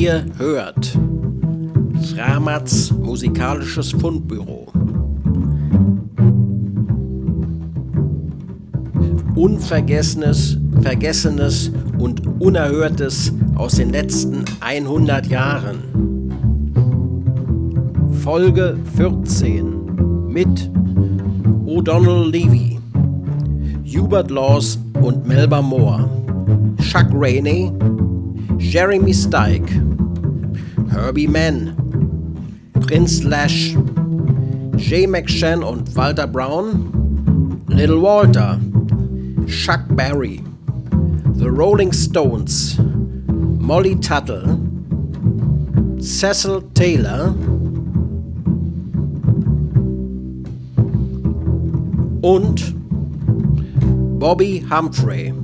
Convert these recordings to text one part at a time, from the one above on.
Ihr hört Framatz musikalisches Fundbüro. Unvergessenes, Vergessenes und Unerhörtes aus den letzten 100 Jahren. Folge 14 mit O'Donnell Levy, Hubert Laws und Melba Moore, Chuck Rainey, Jeremy Steig, Herbie Mann, Prince Lash, Jay McShann und Walter Brown, Little Walter, Chuck Berry, The Rolling Stones, Molly Tuttle, Cecil Taylor und Bobby Humphrey.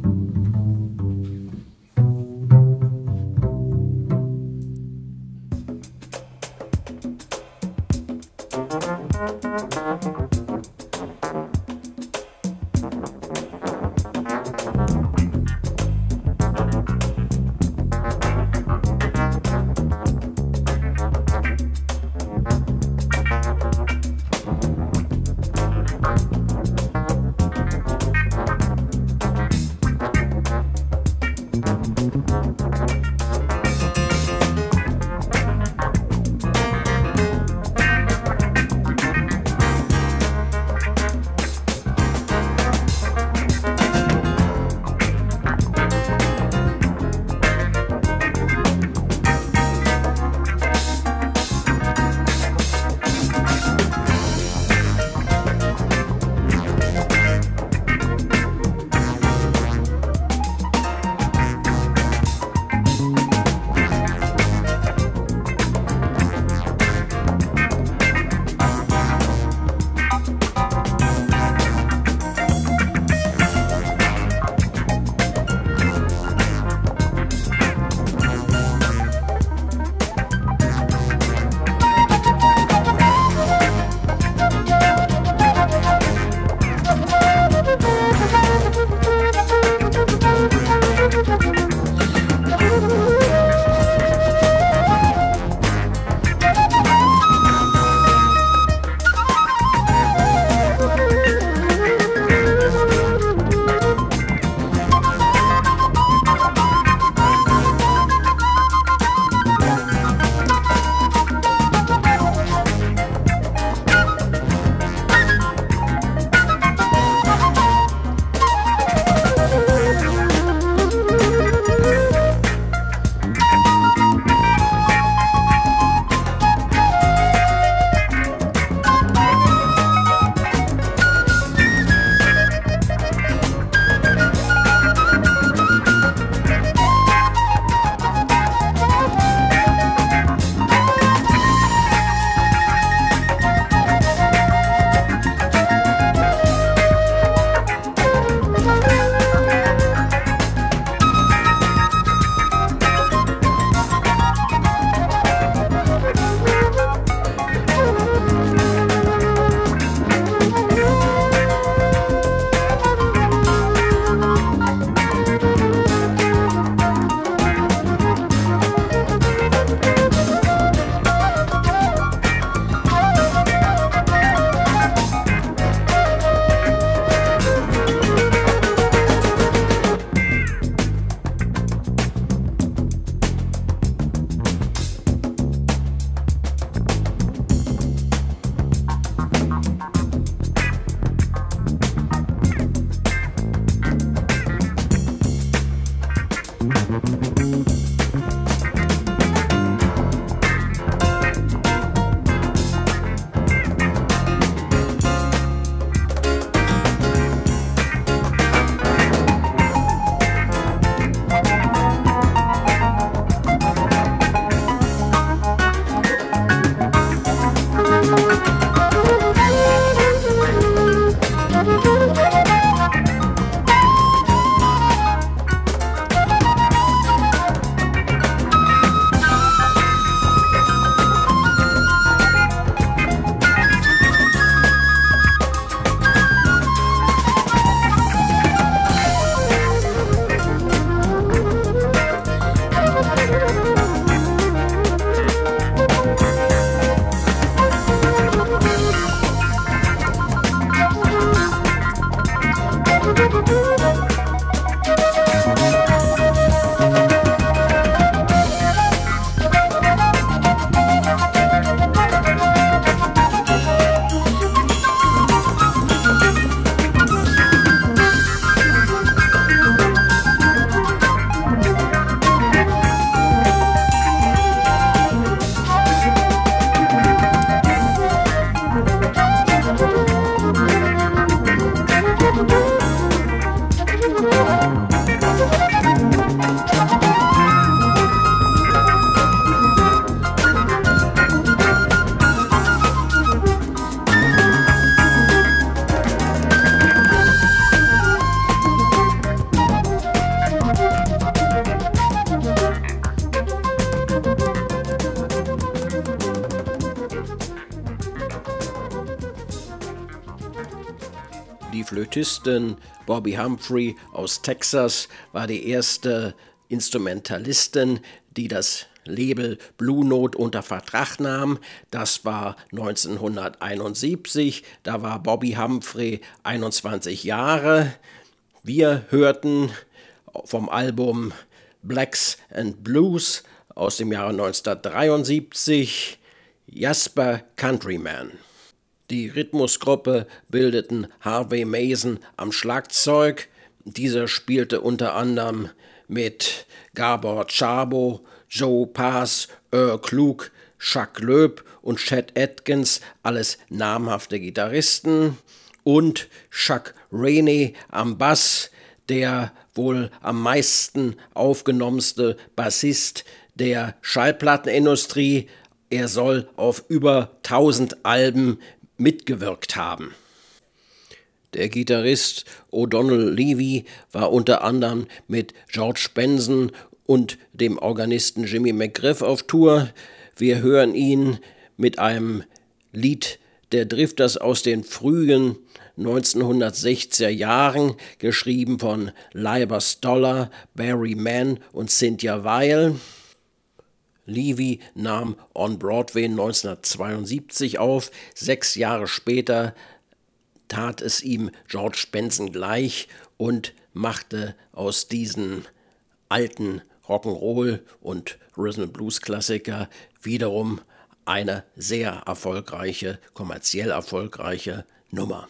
Flötistin Bobby Humphrey aus Texas war die erste Instrumentalistin, die das Label Blue Note unter Vertrag nahm. Das war 1971. Da war Bobby Humphrey 21 Jahre. Wir hörten vom Album Blacks and Blues aus dem Jahre 1973 Jasper Countryman. Die Rhythmusgruppe bildeten Harvey Mason am Schlagzeug. Dieser spielte unter anderem mit Gabor Szabo, Joe Pass, Earl Klug, Chuck Loeb und Chet Atkins, alles namhafte Gitarristen, und Chuck Rainey am Bass, der wohl am meisten aufgenommenste Bassist der Schallplattenindustrie. Er soll auf über 1000 Alben mitgewirkt haben. Der Gitarrist O'Donnell Levy war unter anderem mit George Benson und dem Organisten Jimmy McGriff auf Tour. Wir hören ihn mit einem Lied der Drifters aus den frühen 1960er Jahren, geschrieben von Leiber Stoller, Barry Mann und Cynthia Weil. Levy nahm On Broadway 1972 auf. 6 Jahre später tat es ihm George Benson gleich und machte aus diesen alten Rock'n'Roll und Rhythm-and-Blues-Klassiker wiederum eine sehr erfolgreiche, kommerziell erfolgreiche Nummer.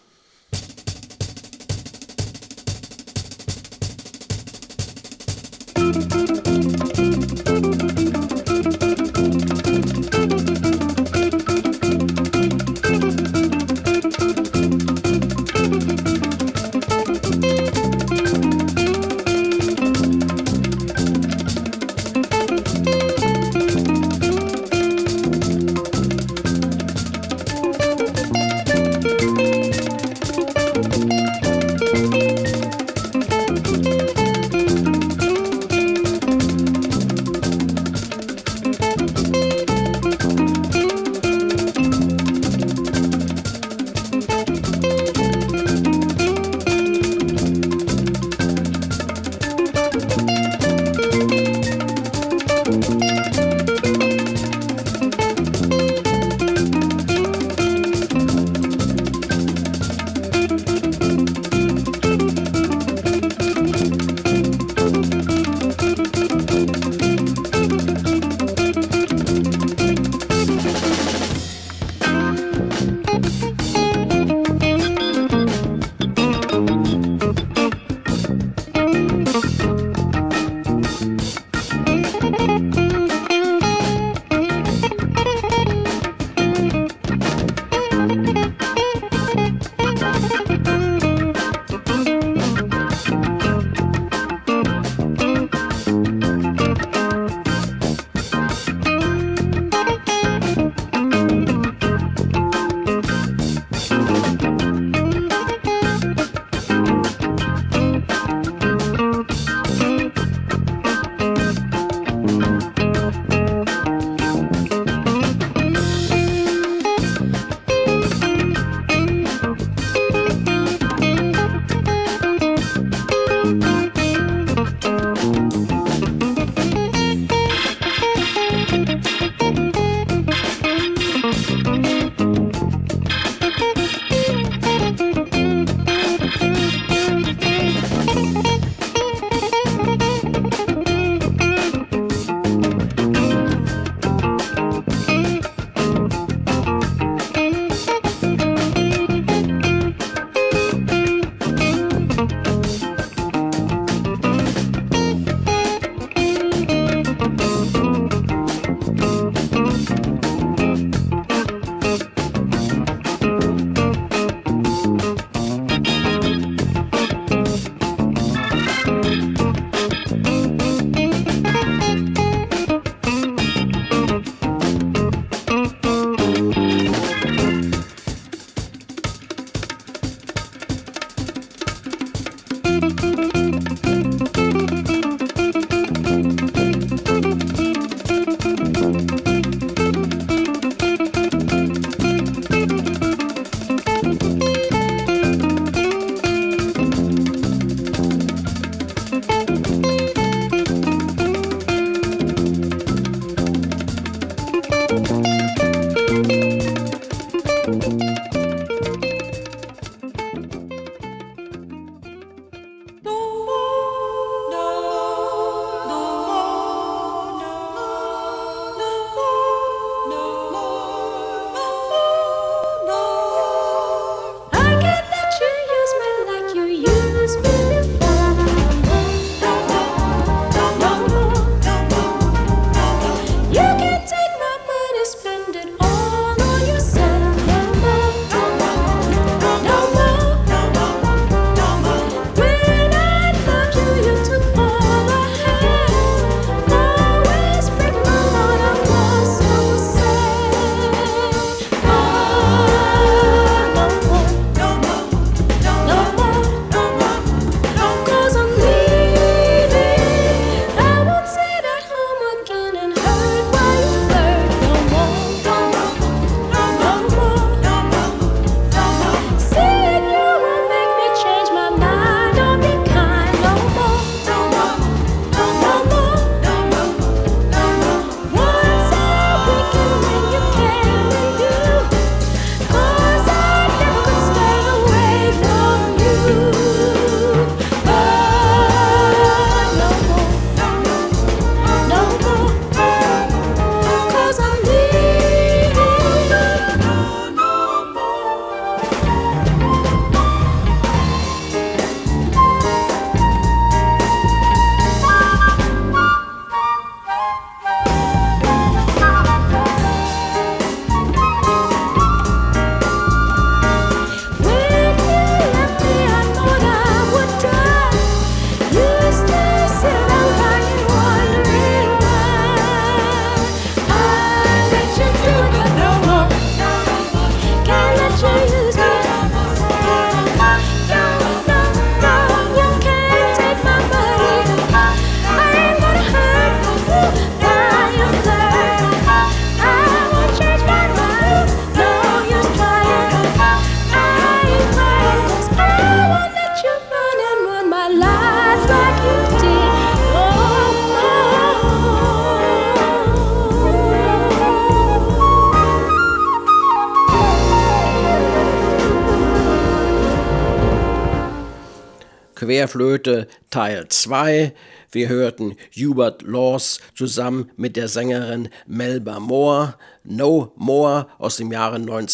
Querflöte Teil 2. Wir hörten Hubert Laws zusammen mit der Sängerin Melba Moore, No More aus dem Jahre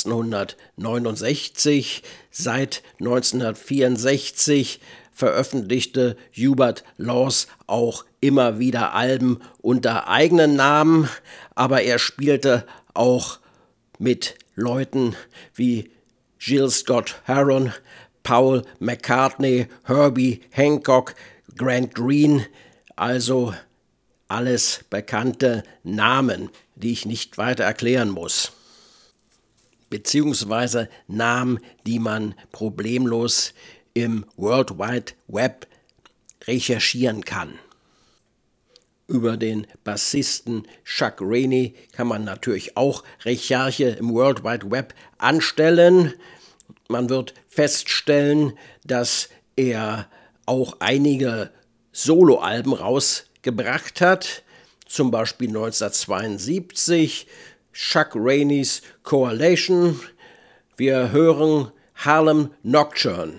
1969. Seit 1964 veröffentlichte Hubert Laws auch immer wieder Alben unter eigenen Namen, aber er spielte auch mit Leuten wie Gil Scott-Heron, Paul McCartney, Herbie Hancock, Grant Green, also alles bekannte Namen, die ich nicht weiter erklären muss. Beziehungsweise Namen, die man problemlos im World Wide Web recherchieren kann. Über den Bassisten Chuck Rainey kann man natürlich auch Recherche im World Wide Web anstellen. Man wird feststellen, dass er auch einige Soloalben rausgebracht hat, zum Beispiel 1972 Chuck Raineys Coalition. Wir hören Harlem Nocturne.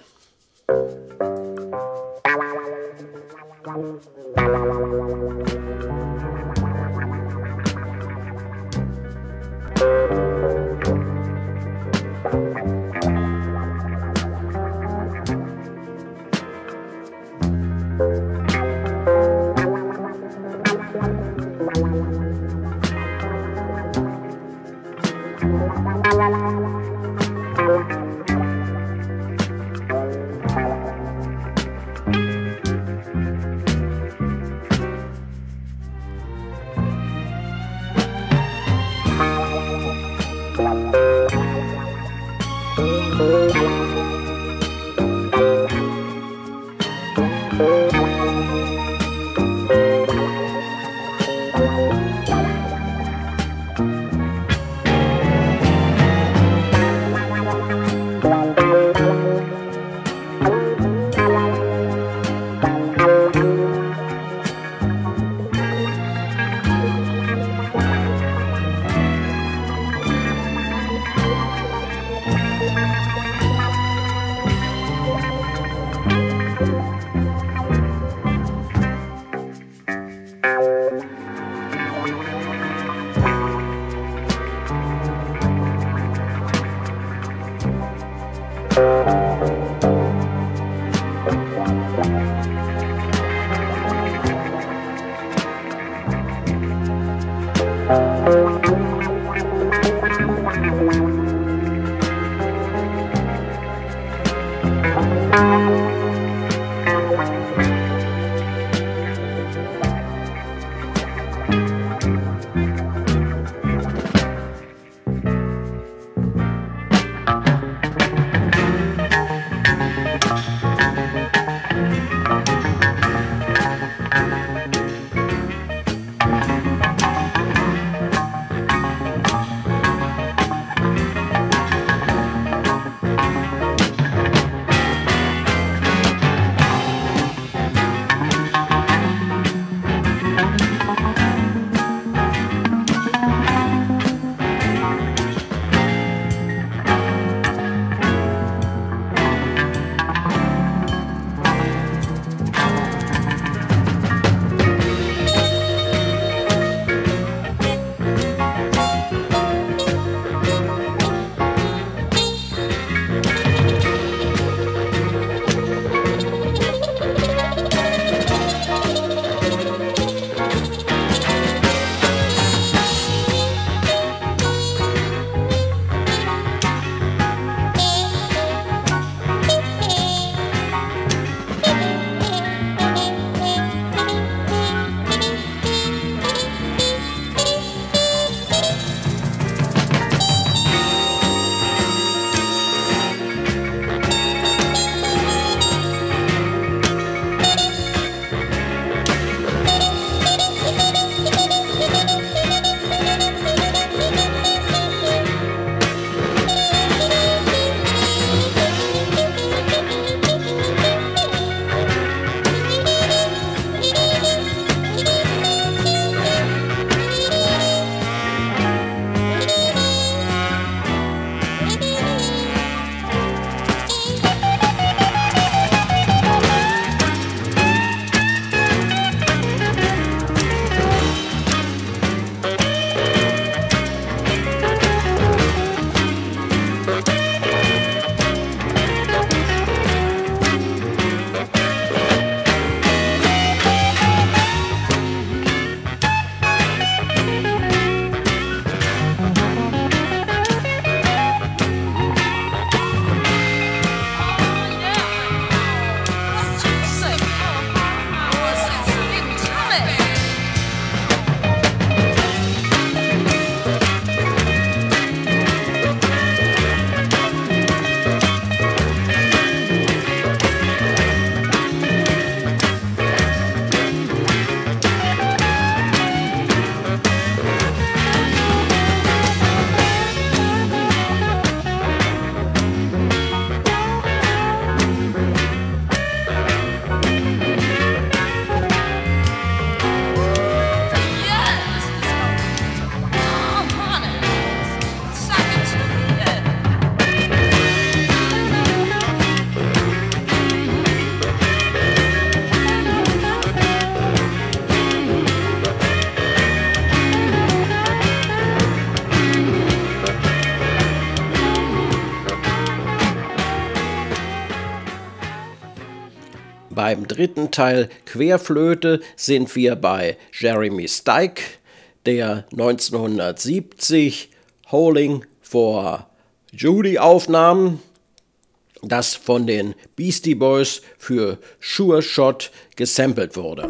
Beim dritten Teil Querflöte sind wir bei Jeremy Steig, der 1970 Howling for Judy aufnahm, das von den Beastie Boys für Sure Shot gesampelt wurde.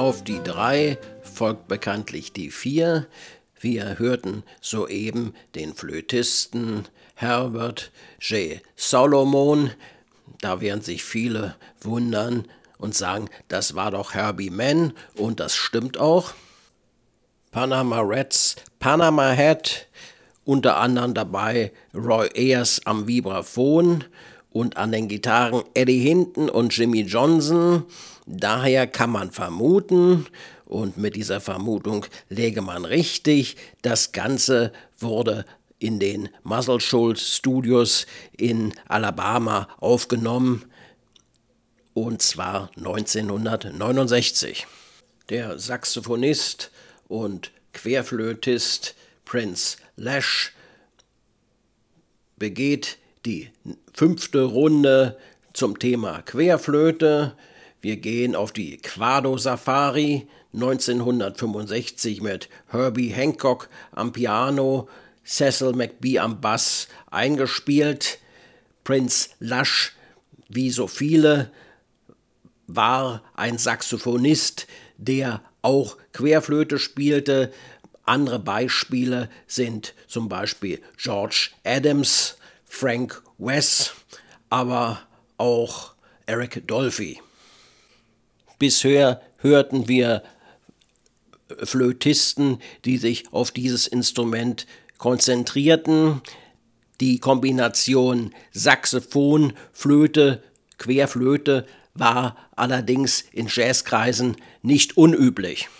Auf die 3 folgt bekanntlich die 4. Wir hörten soeben den Flötisten Herbert J. Solomon. Da werden sich viele wundern und sagen, das war doch Herbie Mann, und das stimmt auch. Panama Reds, Panama Hat, unter anderem dabei Roy Ayers am Vibraphon und an den Gitarren Eddie Hinton und Jimmy Johnson. Daher kann man vermuten, und mit dieser Vermutung läge man richtig, das Ganze wurde in den Muscle Shoals Studios in Alabama aufgenommen, und zwar 1969. Der Saxophonist und Querflötist Prince Lash begeht die 5. Runde zum Thema Querflöte. Wir gehen auf die Quado Safari 1965 mit Herbie Hancock am Piano, Cecil McBee am Bass eingespielt. Prince Lash, wie so viele, war ein Saxophonist, der auch Querflöte spielte. Andere Beispiele sind zum Beispiel George Adams, Frank West, aber auch Eric Dolphy. Bisher hörten wir Flötisten, die sich auf dieses Instrument konzentrierten. Die Kombination Saxophon, Flöte, Querflöte war allerdings in Jazzkreisen nicht unüblich.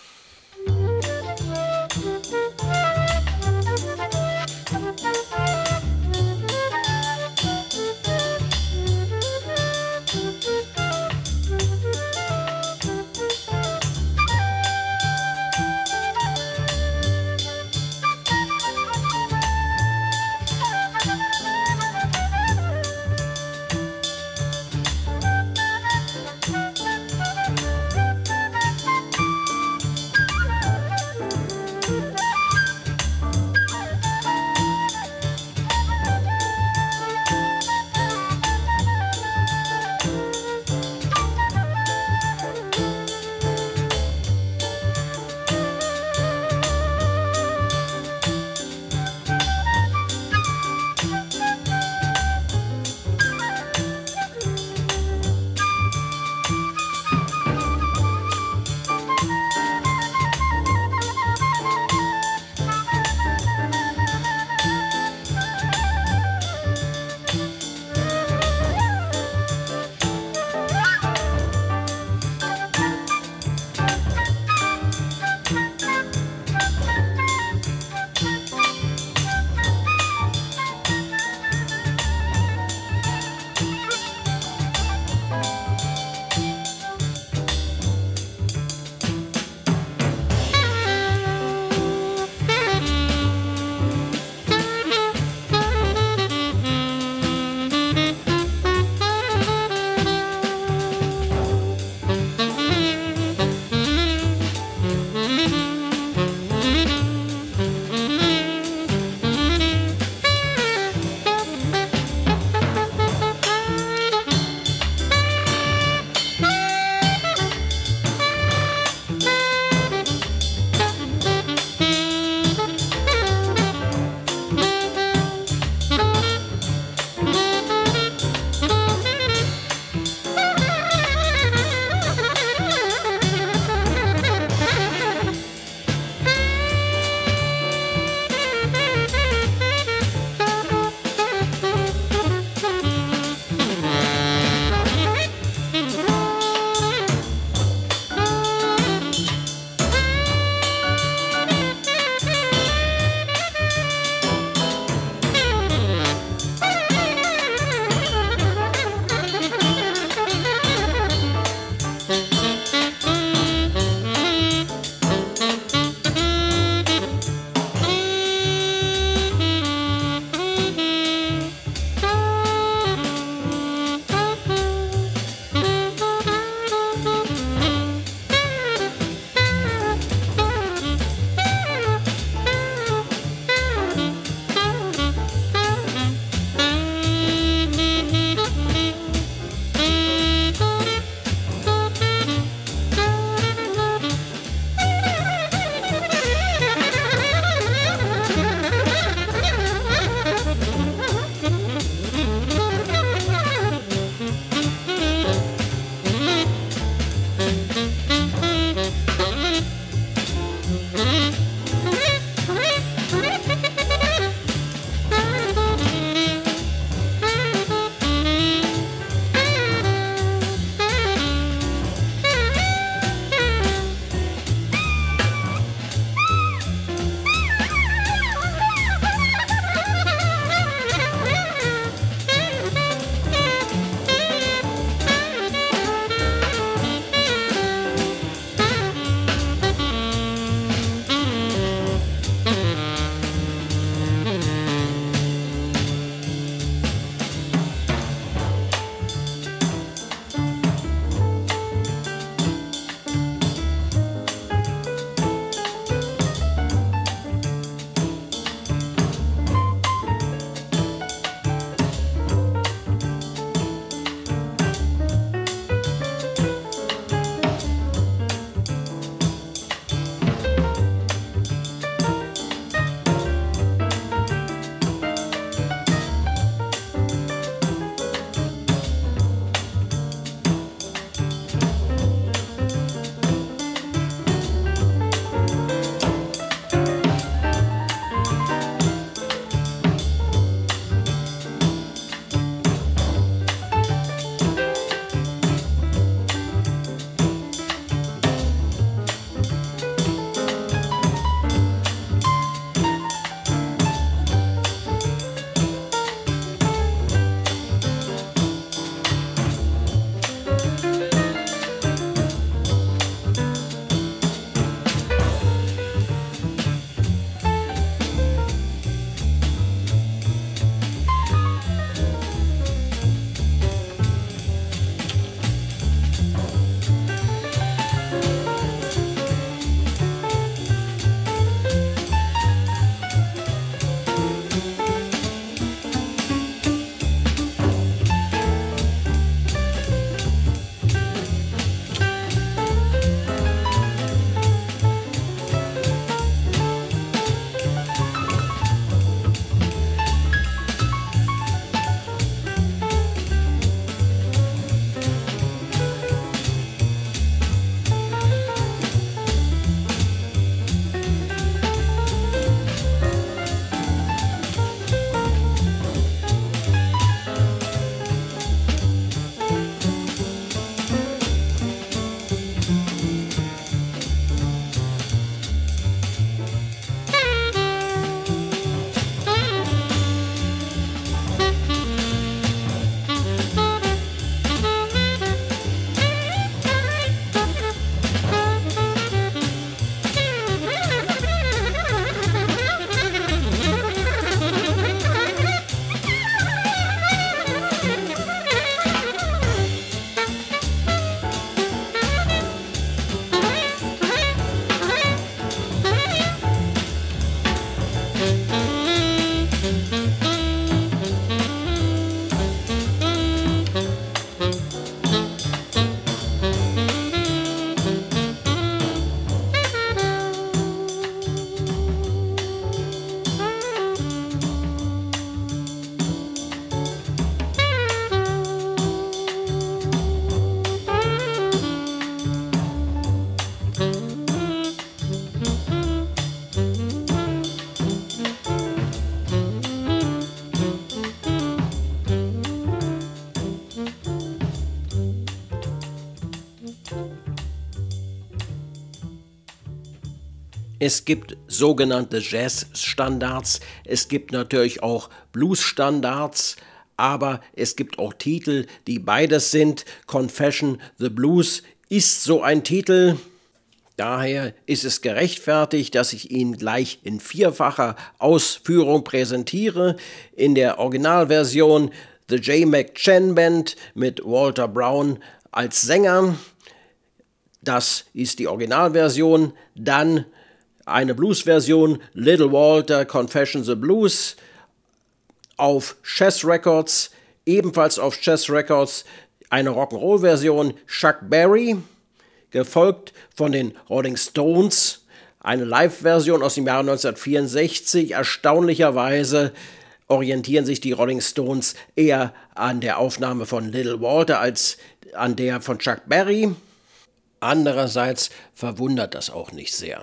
Es gibt sogenannte Jazz-Standards, es gibt natürlich auch Blues-Standards, aber es gibt auch Titel, die beides sind. Confession the Blues ist so ein Titel. Daher ist es gerechtfertigt, dass ich ihn gleich in vierfacher Ausführung präsentiere. In der Originalversion The J. McChann Band mit Walter Brown als Sänger. Das ist die Originalversion. Dann eine Bluesversion, Little Walter, Confession the Blues, auf Chess Records, ebenfalls auf Chess Records, eine Rock'n'Roll-Version, Chuck Berry, gefolgt von den Rolling Stones, eine Live-Version aus dem Jahre 1964. Erstaunlicherweise orientieren sich die Rolling Stones eher an der Aufnahme von Little Walter als an der von Chuck Berry. Andererseits verwundert das auch nicht sehr.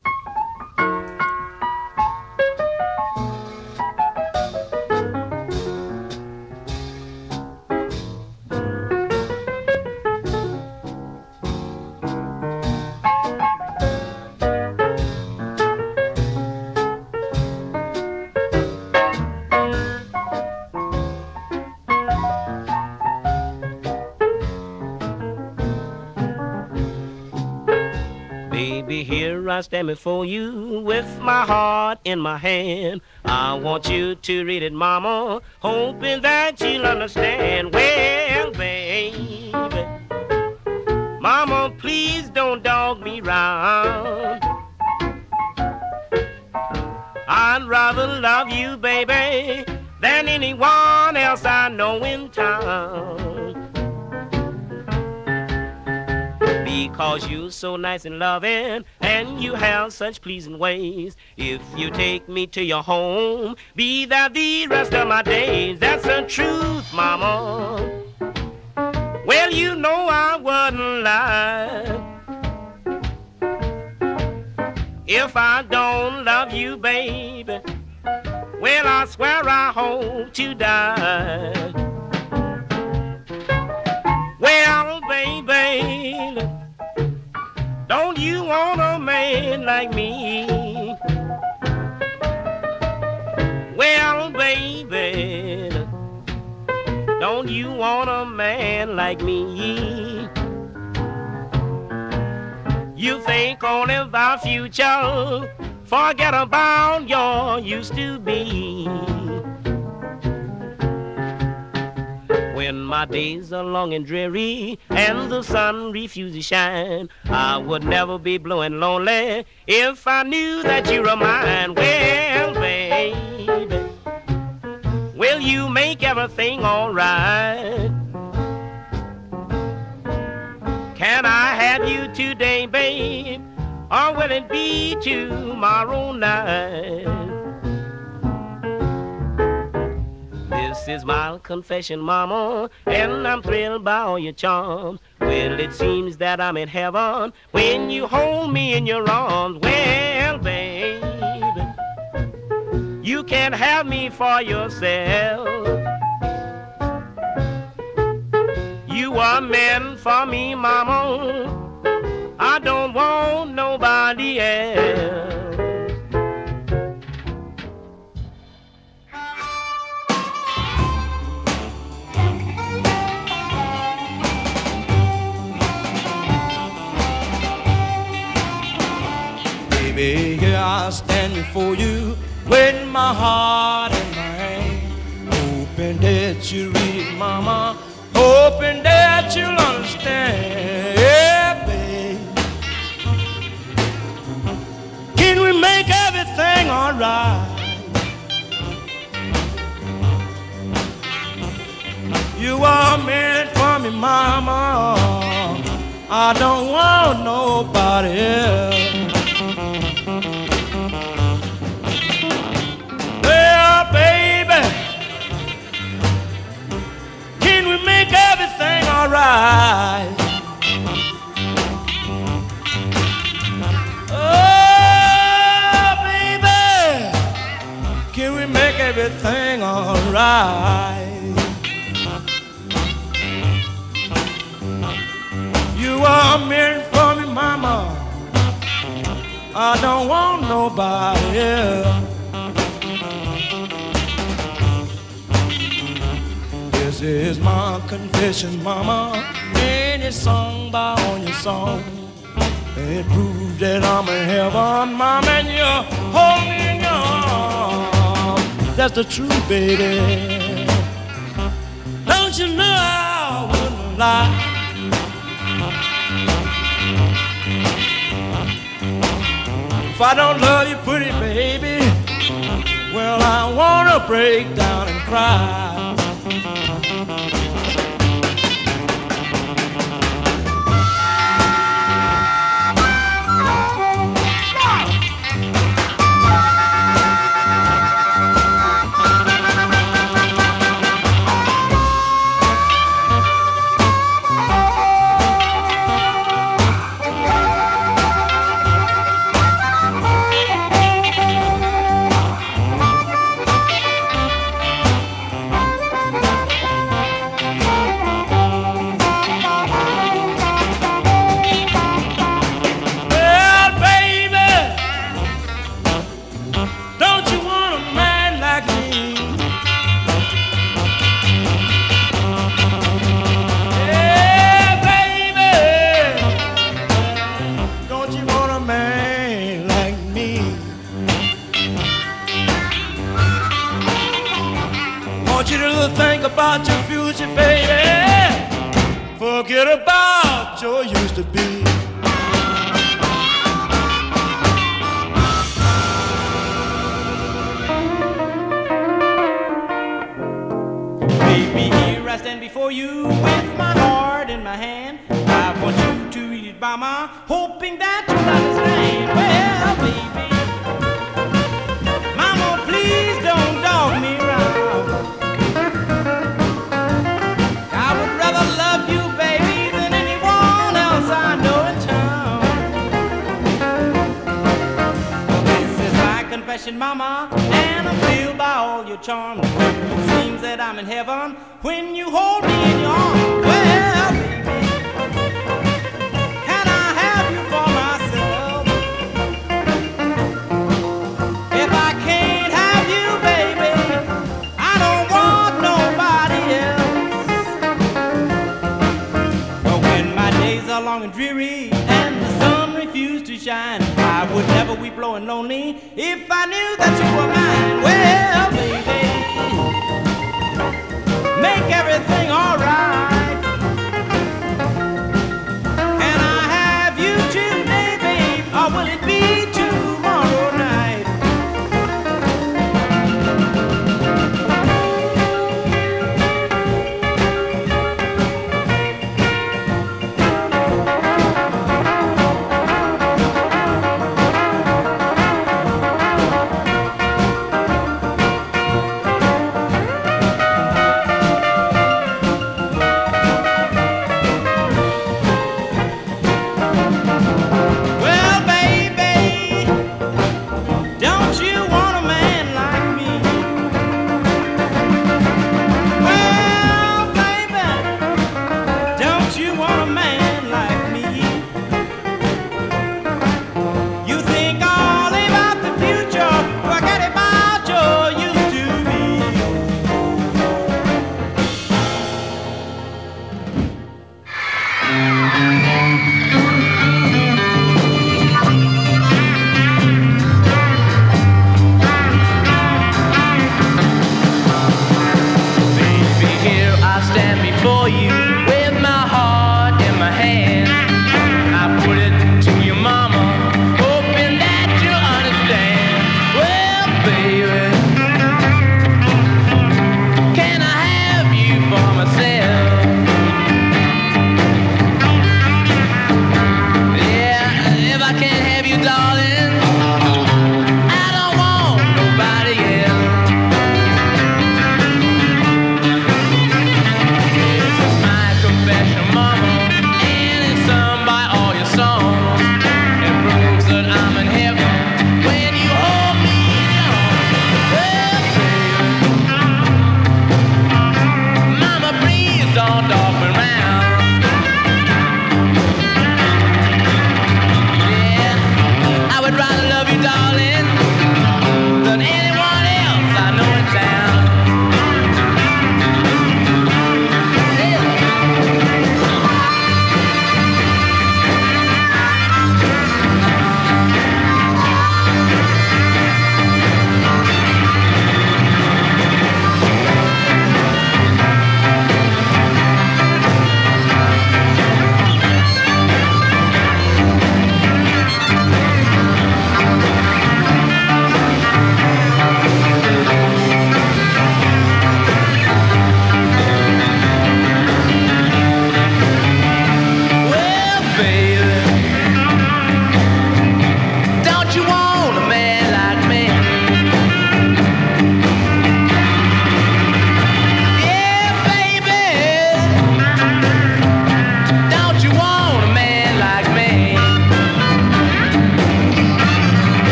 Baby, here I stand before you with my heart in my hand. I want you to read it, mama, hoping that you'll understand. Well, baby, mama, please don't dog me round. I'd rather love you, baby, than anyone else I know in town. Because you're so nice and loving, and you have such pleasing ways. If you take me to your home, be there the rest of my days. That's the truth, mama. Well, you know I wouldn't lie if I don't love you, baby. Well, I swear I hope to die. Well, baby, don't you want a man like me? Well, baby, don't you want a man like me? You think only about future, forget about your used to be. When my days are long and dreary and the sun refuses to shine, I would never be blue and lonely if I knew that you were mine. Well, baby, will you make everything all right? Can I have you today, babe, or will it be tomorrow night? This is my confession, mama, and I'm thrilled by all your charms. Well, it seems that I'm in heaven when you hold me in your arms. Well, baby, you can't have me for yourself. You are meant for me, mama. I don't want nobody else. Baby, here I stand before you with my heart in my hand, hoping that you read it, mama, hoping that you'll understand. Yeah, babe, can we make everything all right? You are meant for me, mama, I don't want nobody else. Well, baby, can we make everything all right? Oh, baby, can we make everything all right? You are meant for me, mama, I don't want nobody else. This is my confession, mama. Ain't it sung by on your song? It proves that I'm in heaven, mama, and you hold me in your arms. That's the truth, baby. Don't you know I wouldn't lie? If I don't love you, pretty baby, well, I wanna break down and cry. Think about your future, baby. Forget about your used to be. Baby, here I stand before you with my heart in my hand. I want you to read it, mama, hoping that you'll understand. Well, baby, mama, please don't dog me around. Love you, baby, than anyone else I know in town. This is my confession, mama, and I'm filled by all your charms. It seems that I'm in heaven when you hold me in your arms. Well, baby, can I have you for myself? If I can't have you, baby, I don't want nobody else. Long and dreary, and the sun refused to shine. I would never weep low and lonely if I knew that you were mine. Well, baby, make everything alright. Can I have you today, babe, or will it be tomorrow night?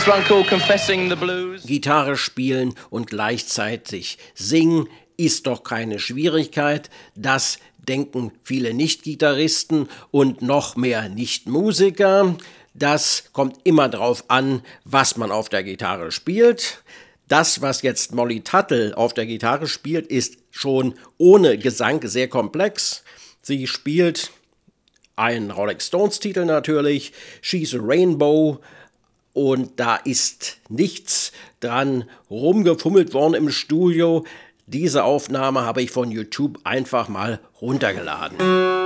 This one called Confessing the Blues. Gitarre spielen und gleichzeitig singen ist doch keine Schwierigkeit. Das denken viele Nicht-Gitarristen und noch mehr Nicht-Musiker. Das kommt immer drauf an, was man auf der Gitarre spielt. Das, was jetzt Molly Tuttle auf der Gitarre spielt, ist schon ohne Gesang sehr komplex. Sie spielt einen Rolling Stones-Titel natürlich, She's a Rainbow, und da ist nichts dran rumgefummelt worden im Studio. Diese Aufnahme habe ich von YouTube einfach mal runtergeladen.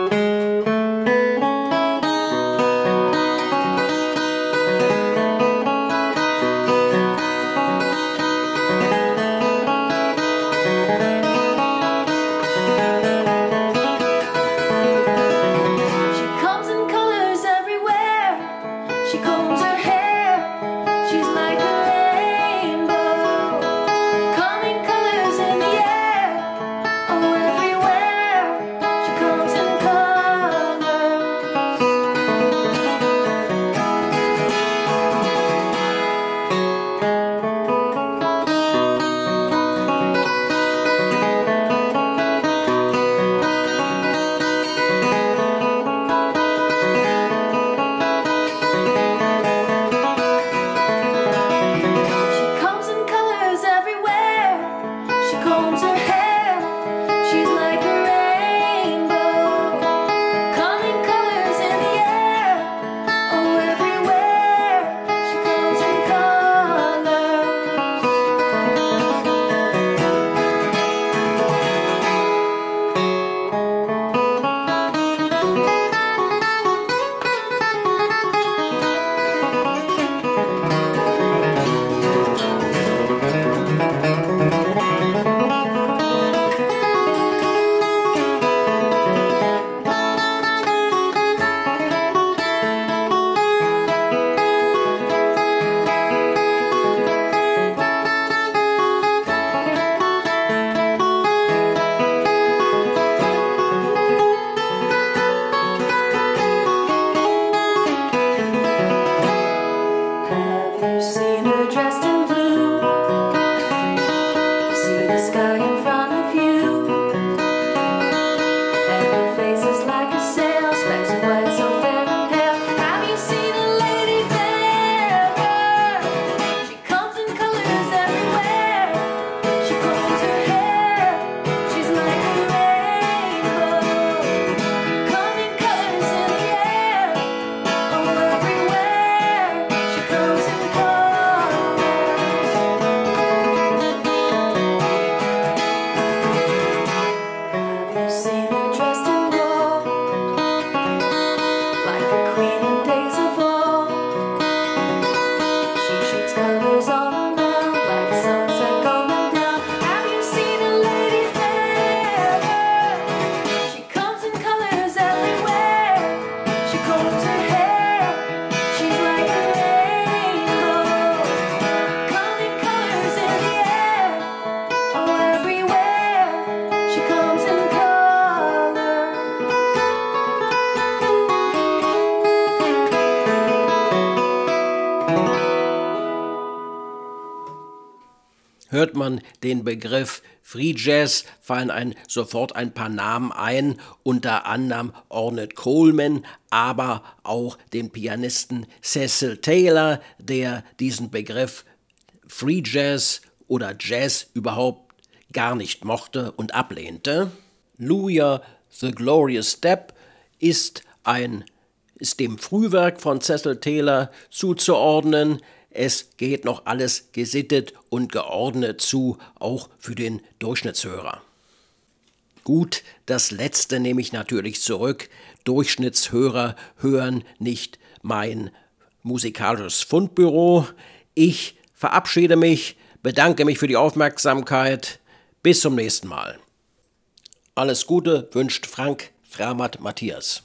Hört man den Begriff Free Jazz, fallen einem sofort ein paar Namen ein, unter anderem Ornette Coleman, aber auch den Pianisten Cecil Taylor, der diesen Begriff Free Jazz oder Jazz überhaupt gar nicht mochte und ablehnte. Louia the Glorious Step ist dem Frühwerk von Cecil Taylor zuzuordnen. Es geht noch alles gesittet und geordnet zu, auch für den Durchschnittshörer. Gut, das Letzte nehme ich natürlich zurück. Durchschnittshörer hören nicht mein musikalisches Fundbüro. Ich verabschiede mich, bedanke mich für die Aufmerksamkeit. Bis zum nächsten Mal. Alles Gute wünscht Frank Framath Matthias.